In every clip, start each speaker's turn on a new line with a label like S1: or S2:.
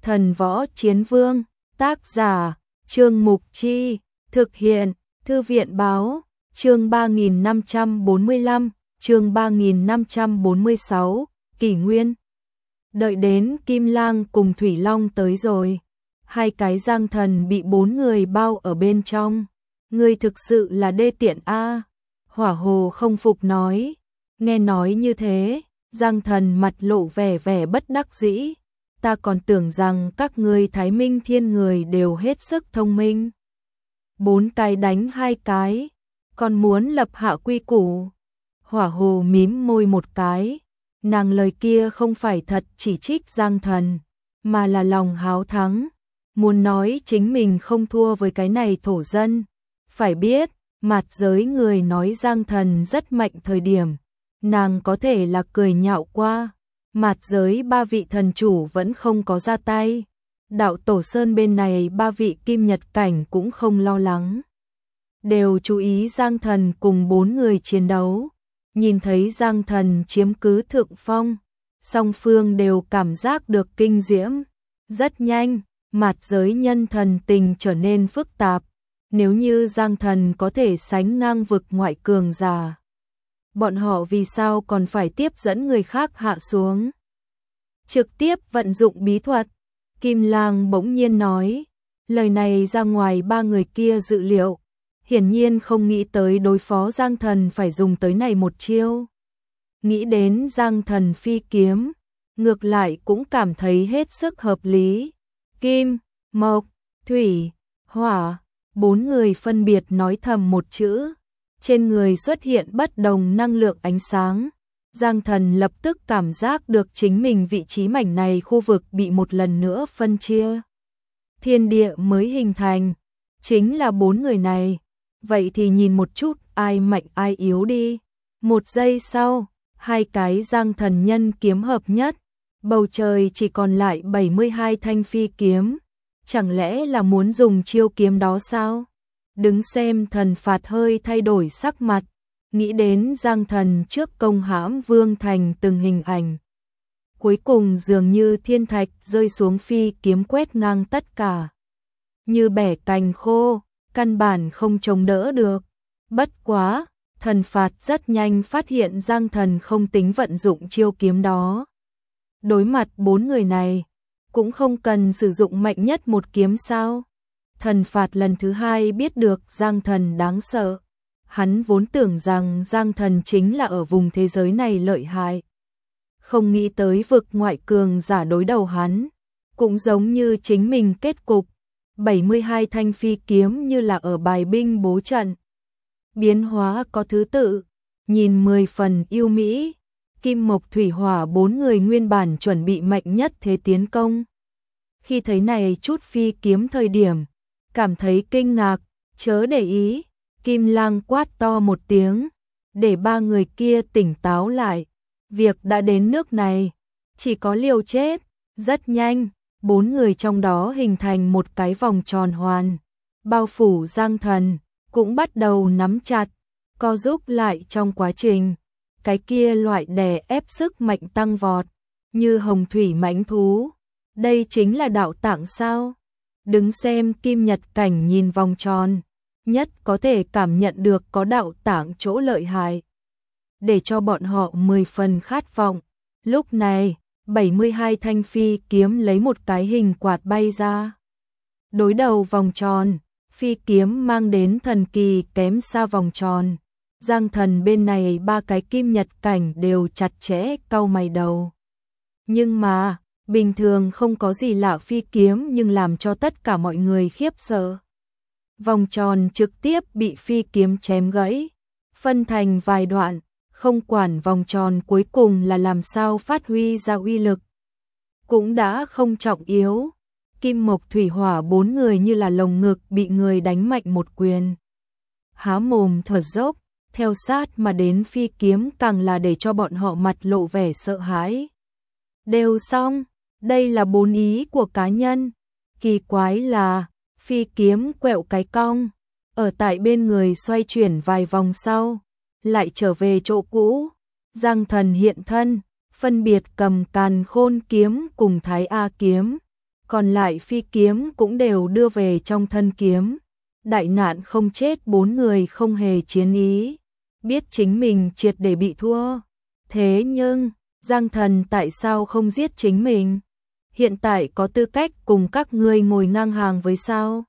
S1: Thần Võ Chiến Vương, tác giả, Trương Mục Chi, thực hiện, Thư viện Báo, chương 3545, chương 3546, Kỷ Nguyên. Đợi đến Kim Lang cùng Thủy Long tới rồi, hai cái Giang Thần bị 4 người bao ở bên trong. Ngươi thực sự là đê tiện a. Hỏa Hồ không phục nói. Nghe nói như thế, Giang Thần mặt lộ vẻ bất đắc dĩ. Ta còn tưởng rằng các ngươi Thái Minh Thiên người đều hết sức thông minh. 4 cái đánh 2 cái, còn muốn lập hạ quy củ. Hỏa Hồ mím môi một cái, nàng lời kia không phải thật chỉ trích Giang Thần, mà là lòng háo thắng, muốn nói chính mình không thua với cái này thổ dân. Phải biết, mạt giới người nói Giang Thần rất mạnh thời điểm, nàng có thể là cười nhạo qua. Mạt giới 3 vị thần chủ vẫn không có ra tay. Đạo Tổ Sơn bên này 3 vị kim nhật cảnh cũng không lo lắng. Đều chú ý Giang Thần cùng 4 người chiến đấu. Nhìn thấy Giang Thần chiếm cứ thượng phong, song phương đều cảm giác được kinh diễm. Rất nhanh, mạt giới nhân thần tình trở nên phức tạp. Nếu như Giang Thần có thể sánh ngang vực ngoại cường giả, bọn họ vì sao còn phải tiếp dẫn người khác hạ xuống? Trực tiếp vận dụng bí thuật. Kim Lang bỗng nhiên nói, lời này ra ngoài 3 người kia dự liệu, hiển nhiên không nghĩ tới đối phó Giang Thần phải dùng tới này một chiêu. Nghĩ đến Giang Thần phi kiếm, ngược lại cũng cảm thấy hết sức hợp lý. Kim, Mộc, Thủy, Hỏa, 4 người phân biệt nói thầm một chữ. Trên người xuất hiện bất đồng năng lượng ánh sáng. Giang Thần lập tức cảm giác được chính mình vị trí mảnh này khu vực bị một lần nữa phân chia. Thiên địa mới hình thành, chính là 4 người này. Vậy thì nhìn một chút ai mạnh ai yếu đi. Một giây sau, hai cái Giang Thần nhân kiếm hợp nhất. Bầu trời chỉ còn lại 72 thanh phi kiếm. Chẳng lẽ là muốn dùng chiêu kiếm đó sao? Đứng xem Thần Phạt hơi thay đổi sắc mặt, nghĩ đến Giang Thần trước công hãm Vương Thành từng hình ảnh. Cuối cùng dường như thiên thạch rơi xuống phi kiếm quét ngang tất cả. Như bẻ cành khô, căn bản không chống đỡ được. Bất quá, Thần Phạt rất nhanh phát hiện Giang Thần không tính vận dụng chiêu kiếm đó. Đối mặt 4 người này, cũng không cần sử dụng mạnh nhất một kiếm sao? Thần Phạt lần thứ 2 biết được Giang Thần đáng sợ. Hắn vốn tưởng rằng Giang Thần chính là ở vùng thế giới này lợi hại. Không nghĩ tới vực ngoại cường giả đối đầu hắn. Cũng giống như chính mình kết cục. 72 thanh phi kiếm như là ở bài binh bố trận. Biến hóa có thứ tự, nhìn 10 phần yêu mỹ. Kim Mộc Thủy Hỏa 4 người nguyên bản chuẩn bị mạnh nhất thế tiến công. Khi thấy này chút phi kiếm thời điểm, cảm thấy kinh ngạc, chớ để ý. Kim Lang quát to một tiếng, để 3 người kia tỉnh táo lại. Việc đã đến nước này, chỉ có liều chết. Rất nhanh, 4 người trong đó hình thành một cái vòng tròn hoàn. Bao phủ Giang Thần, cũng bắt đầu nắm chặt, co giúp lại trong quá trình. Cái kia loại đè ép sức mạnh tăng vọt, như hồng thủy mãnh thú. Đây chính là đạo tạng sao? Đứng xem Kim Nhật Cảnh nhìn vòng tròn, nhất có thể cảm nhận được có đạo tạng chỗ lợi hại. Để cho bọn họ 10 phần khát vọng. Lúc này, 72 thanh phi kiếm lấy một cái hình quạt bay ra. Đối đầu vòng tròn, phi kiếm mang đến thần kỳ kém xa vòng tròn. Giang Thần bên này 3 cái Kim Nhật Cảnh đều chặt chẽ cau mày đầu. Nhưng mà, bình thường không có gì lạ phi kiếm nhưng làm cho tất cả mọi người khiếp sợ. Vòng tròn trực tiếp bị phi kiếm chém gãy, phân thành vài đoạn, không quản vòng tròn cuối cùng là làm sao phát huy ra uy lực. Cũng đã không trọng yếu, Kim Mộc Thủy Hỏa 4 người như là lồng ngực bị người đánh mạnh một quyền. Há mồm thở dốc, theo sát mà đến phi kiếm càng là để cho bọn họ mặt lộ vẻ sợ hãi. Đều xong, đây là 4 ý của cá nhân. Kỳ quái là, phi kiếm quẹo cái cong, ở tại bên người xoay chuyển vài vòng sau, lại trở về chỗ cũ. Giang Thần hiện thân, phân biệt cầm Càn Khôn kiếm cùng Thái A kiếm, còn lại phi kiếm cũng đều đưa về trong thân kiếm. Đại nạn không chết, 4 người không hề chiến ý, biết chính mình triệt để bị thua. Thế nhưng, Giang Thần tại sao không giết chính mình? Hiện tại có tư cách cùng các ngươi ngồi ngang hàng với sao?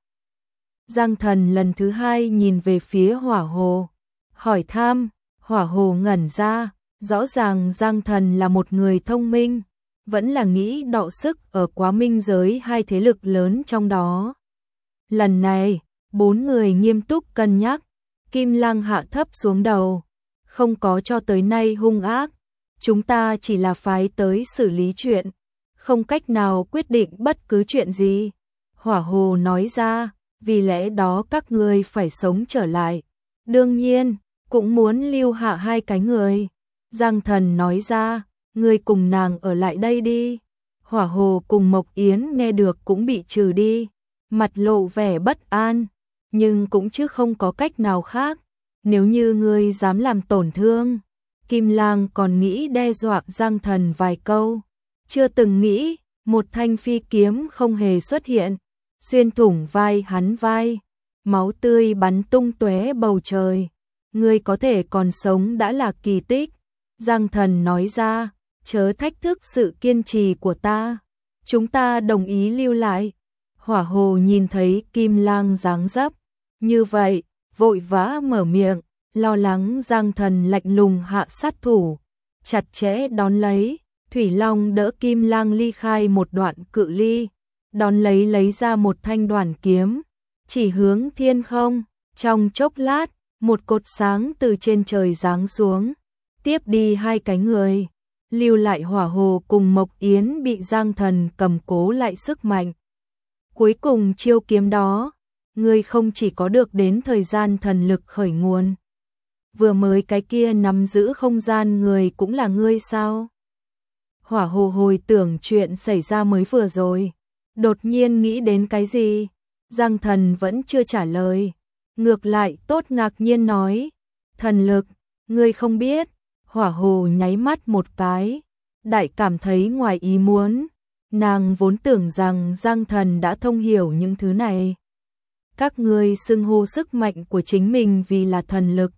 S1: Giang Thần lần thứ 2 nhìn về phía Hỏa Hồ, hỏi thăm. Hỏa Hồ ngẩn ra, rõ ràng Giang Thần là một người thông minh, vẫn là nghĩ đọ sức ở Quá Minh giới hai thế lực lớn trong đó. Lần này, 4 người nghiêm túc cân nhắc, Kim Lăng hạ thấp xuống đầu, không có cho tới nay hung ác, chúng ta chỉ là phái tới xử lý chuyện, không cách nào quyết định bất cứ chuyện gì. Hỏa Hồ nói ra, vì lẽ đó các ngươi phải sống trở lại. Đương nhiên, cũng muốn lưu hạ 2 cái người. Giang Thần nói ra, ngươi cùng nàng ở lại đây đi. Hỏa Hồ cùng Mộc Yến nghe được cũng bị trừ đi, mặt lộ vẻ bất an, nhưng cũng chứ không có cách nào khác. Nếu như ngươi dám làm tổn thương, Kim Lang còn nghĩ đe dọa Giang Thần vài câu, chưa từng nghĩ một thanh phi kiếm không hề xuất hiện, xuyên thủng vai hắn vai, máu tươi bắn tung tóe bầu trời. Ngươi có thể còn sống đã là kỳ tích. Giang Thần nói ra, chớ thách thức sự kiên trì của ta, chúng ta đồng ý lưu lại. Hỏa Hồ nhìn thấy Kim Lang dáng dấp như vậy, vội vã mở miệng, lo lắng Giang Thần lạnh lùng hạ sát thủ, chặt chẽ đón lấy. Thủy Long đỡ Kim Lang ly khai một đoạn cự ly, đón lấy ra một thanh đoản kiếm, chỉ hướng thiên không. Trong chốc lát, một cột sáng từ trên trời giáng xuống, tiếp đi 2 cái người, lưu lại Hỏa Hồ cùng Mộc Yến bị Giang Thần cầm cố lại sức mạnh. Cuối cùng chiêu kiếm đó, ngươi không chỉ có được đến thời gian thần lực khởi nguồn, vừa mới cái kia nắm giữ không gian người cũng là ngươi sao? Hỏa Hồ hồi tưởng chuyện xảy ra mới vừa rồi, đột nhiên nghĩ đến cái gì? Giang Thần vẫn chưa trả lời, ngược lại tốt ngạc nhiên nói, thần lực, ngươi không biết. Hỏa Hồ nháy mắt một cái, đại cảm thấy ngoài ý muốn, nàng vốn tưởng rằng Giang Thần đã thông hiểu những thứ này. Các ngươi xưng hô sức mạnh của chính mình vì là thần lực,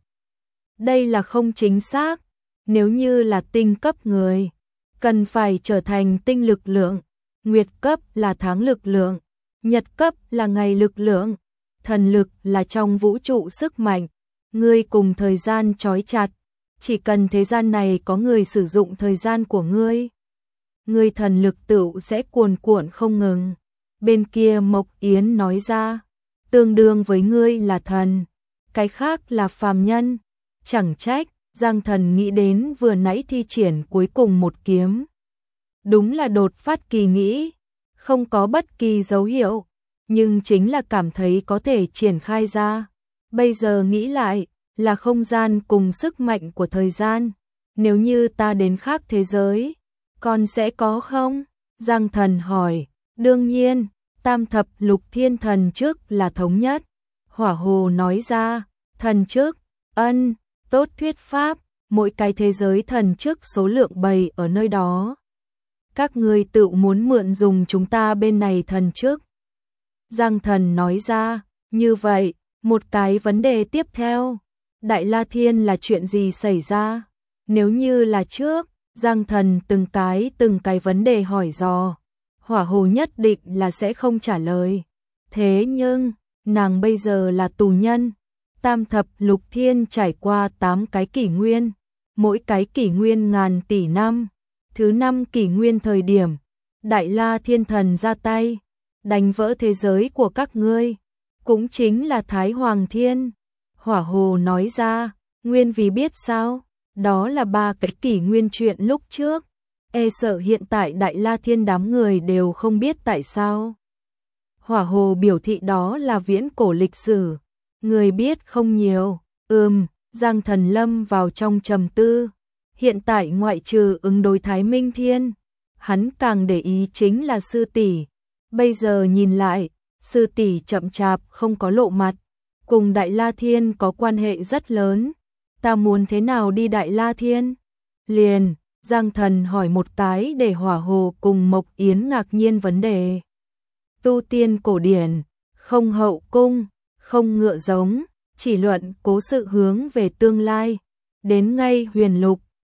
S1: đây là không chính xác. Nếu như là tinh cấp người, cần phải trở thành tinh lực lượng, nguyệt cấp là tháng lực lượng, nhật cấp là ngày lực lượng, thần lực là trong vũ trụ sức mạnh, ngươi cùng thời gian trói chặt, chỉ cần thế gian này có người sử dụng thời gian của ngươi, ngươi thần lực tựu sẽ cuồn cuộn không ngừng. Bên kia Mộc Yến nói ra, tương đương với ngươi là thần, cái khác là phàm nhân, chẳng trách. Giang Thần nghĩ đến vừa nãy thi triển cuối cùng một kiếm, đúng là đột phát kỳ nghĩ, không có bất kỳ dấu hiệu, nhưng chính là cảm thấy có thể triển khai ra. Bây giờ nghĩ lại, là không gian cùng sức mạnh của thời gian, nếu như ta đến khác thế giới, còn sẽ có không? Giang Thần hỏi, đương nhiên, tam thập lục thiên thần trước là thống nhất. Hỏa Hồ nói ra, thần trước, ân, tốt thuyết pháp, mỗi cái thế giới thần trước số lượng bầy ở nơi đó. Các ngươi tự muốn mượn dùng chúng ta bên này thần trước. Giang Thần nói ra, như vậy, một cái vấn đề tiếp theo, Đại La Thiên là chuyện gì xảy ra? Nếu như là trước, Giang Thần từng cái vấn đề hỏi dò, Hỏa Hồ nhất định là sẽ không trả lời. Thế nhưng, nàng bây giờ là tù nhân. Tam thập lục thiên trải qua 8 cái kỷ nguyên, mỗi cái kỷ nguyên ngàn tỷ năm. Thứ 5 kỷ nguyên thời điểm, Đại La Thiên Thần ra tay, đánh vỡ thế giới của các ngươi, cũng chính là Thái Hoàng Thiên. Hỏa Hồ nói ra, nguyên vì biết sao, đó là 3 cái kỷ nguyên chuyện lúc trước, e sợ hiện tại Đại La Thiên đám người đều không biết tại sao. Hỏa Hồ biểu thị đó là viễn cổ lịch sử, người biết không nhiều. Giang Thần lâm vào trong trầm tư. Hiện tại ngoại trừ ứng đối Thái Minh Thiên, hắn càng để ý chính là sư tỷ. Bây giờ nhìn lại, sư tỷ chậm chạp không có lộ mặt, cùng Đại La Thiên có quan hệ rất lớn. Ta muốn thế nào đi Đại La Thiên? Liền, Giang Thần hỏi một cái để Hỏa Hồ cùng Mộc Yến ngạc nhiên vấn đề. tu tiên cổ điển, không hậu cung, không ngựa giống, chỉ luận cố sự hướng về tương lai. Đến ngay huyền lục,